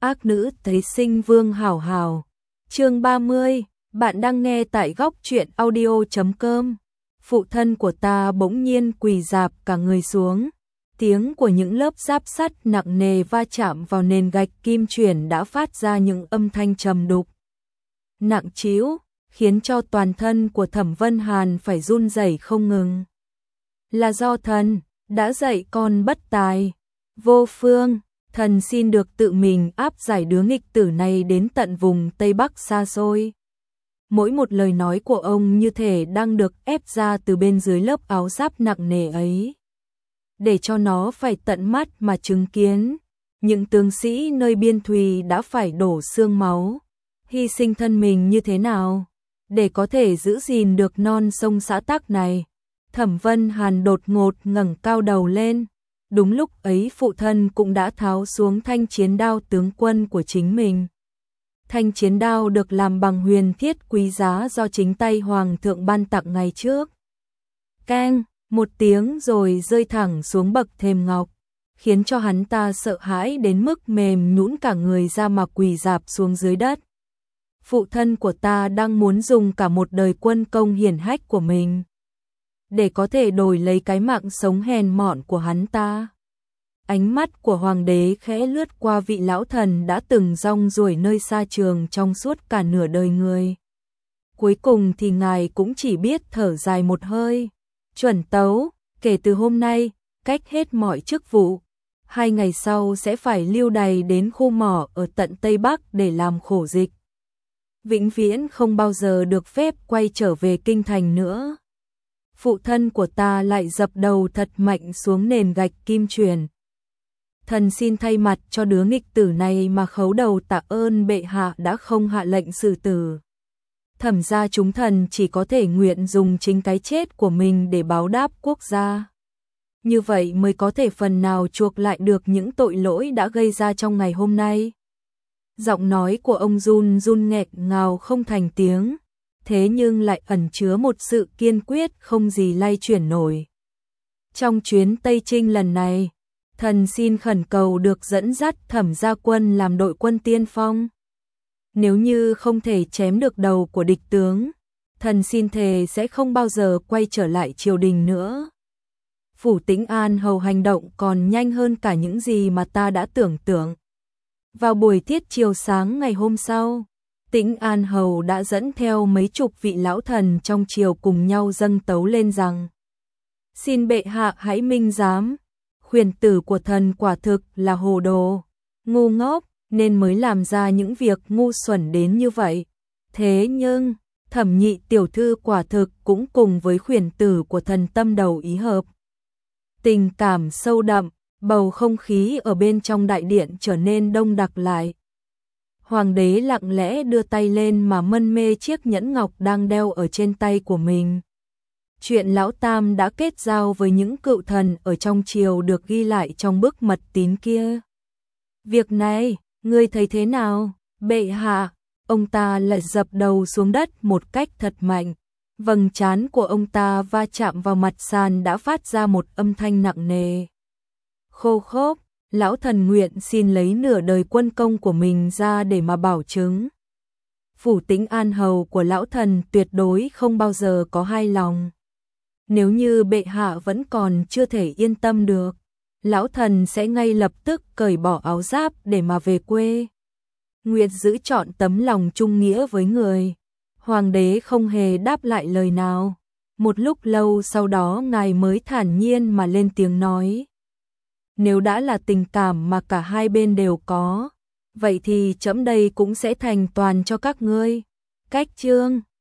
Ác nữ thấy sinh vương hảo hảo. Chương 30, bạn đang nghe tại góc truyện audio.com. Phụ thân của ta bỗng nhiên quỳ rạp cả người xuống. Tiếng của những lớp giáp sắt nặng nề va chạm vào nền gạch kim chuyển đã phát ra những âm thanh trầm đục, nặng trĩu, khiến cho toàn thân của Thẩm Vân Hàn phải run rẩy không ngừng. Là do thần đã dạy con bất tài. Vô Phương, thần xin được tự mình áp giải đứa nghịch tử này đến tận vùng Tây Bắc xa xôi. Mỗi một lời nói của ông như thể đang được ép ra từ bên dưới lớp áo giáp nặng nề ấy, để cho nó phải tận mắt mà chứng kiến. Những tướng sĩ nơi biên thùy đã phải đổ xương máu, hy sinh thân mình như thế nào, để có thể giữ gìn được non sông xã tắc này. Thẩm Vân Hàn đột ngột ngẩng cao đầu lên. Đúng lúc ấy phụ thân cũng đã tháo xuống thanh chiến đao tướng quân của chính mình. Thanh chiến đao được làm bằng huyền thiết quý giá do chính tay hoàng thượng ban tặng ngày trước. Keng, một tiếng rồi rơi thẳng xuống bậc thềm ngọc, khiến cho hắn ta sợ hãi đến mức mềm nhũn cả người ra mà quỳ rạp xuống dưới đất. Phụ thân của ta đang muốn dùng cả một đời quân công hiển hách của mình để có thể đổi lấy cái mạng sống hèn mọn của hắn ta. Ánh mắt của hoàng đế khẽ lướt qua vị lão thần đã từng rong ruổi nơi xa trường trong suốt cả nửa đời người. Cuối cùng thì ngài cũng chỉ biết thở dài một hơi. Chuẩn tấu, kể từ hôm nay, cách hết mọi chức vụ. 2 ngày sau sẽ phải lưu đày đến khu mỏ ở tận Tây Bắc để làm khổ dịch. Vĩnh viễn không bao giờ được phép quay trở về kinh thành nữa. Phụ thân của ta lại dập đầu thật mạnh xuống nền gạch kim truyền. Thần xin thay mặt cho đứa nghịch tử này mà khấu đầu tạ ơn bệ hạ đã không hạ lệnh xử tử. Thẩm ra chúng thần chỉ có thể nguyện dùng chính cái chết của mình để báo đáp quốc gia. Như vậy mới có thể phần nào chuộc lại được những tội lỗi đã gây ra trong ngày hôm nay. Giọng nói của ông run run nghẹn ngào không thành tiếng, thế nhưng lại ẩn chứa một sự kiên quyết không gì lay chuyển nổi. Trong chuyến Tây Trinh lần này, thần xin khẩn cầu được dẫn dắt Thẩm gia quân làm đội quân tiên phong. Nếu như không thể chém được đầu của địch tướng, thần xin thề sẽ không bao giờ quay trở lại triều đình nữa. Phủ Tĩnh An Hầu hành động còn nhanh hơn cả những gì mà ta đã tưởng tượng. Vào buổi tiết chiều sáng ngày hôm sau, Tĩnh An Hầu đã dẫn theo mấy chục vị lão thần trong triều cùng nhau dâng tấu lên rằng: xin bệ hạ hãy minh giám, khuyển tử của thần quả thực là hồ đồ, ngu ngốc, nên mới làm ra những việc ngu xuẩn đến như vậy. Thế nhưng, Thẩm nhị tiểu thư quả thực cũng cùng với khuyển tử của thần tâm đầu ý hợp. Tình cảm sâu đậm, bầu không khí ở bên trong đại điện trở nên đông đặc lại. Hoàng đế lặng lẽ đưa tay lên mà mân mê chiếc nhẫn ngọc đang đeo ở trên tay của mình. Chuyện lão tam đã kết giao với những cựu thần ở trong triều được ghi lại trong bức mật tín kia. Việc này, ngươi thấy thế nào, bệ hạ? Ông ta lại dập đầu xuống đất một cách thật mạnh. Vầng trán của ông ta va chạm vào mặt sàn đã phát ra một âm thanh nặng nề. Khô khốc, lão thần nguyện xin lấy nửa đời quân công của mình ra để mà bảo chứng. Phủ Tĩnh An Hầu của lão thần tuyệt đối không bao giờ có hai lòng. Nếu như bệ hạ vẫn còn chưa thể yên tâm được, lão thần sẽ ngay lập tức cởi bỏ áo giáp để mà về quê. Nguyệt giữ chọn tấm lòng trung nghĩa với người. Hoàng đế không hề đáp lại lời nào. Một lúc lâu sau đó ngài mới thản nhiên mà lên tiếng nói: nếu đã là tình cảm mà cả hai bên đều có, vậy thì trẫm đây cũng sẽ thành toàn cho các ngươi. Cách chương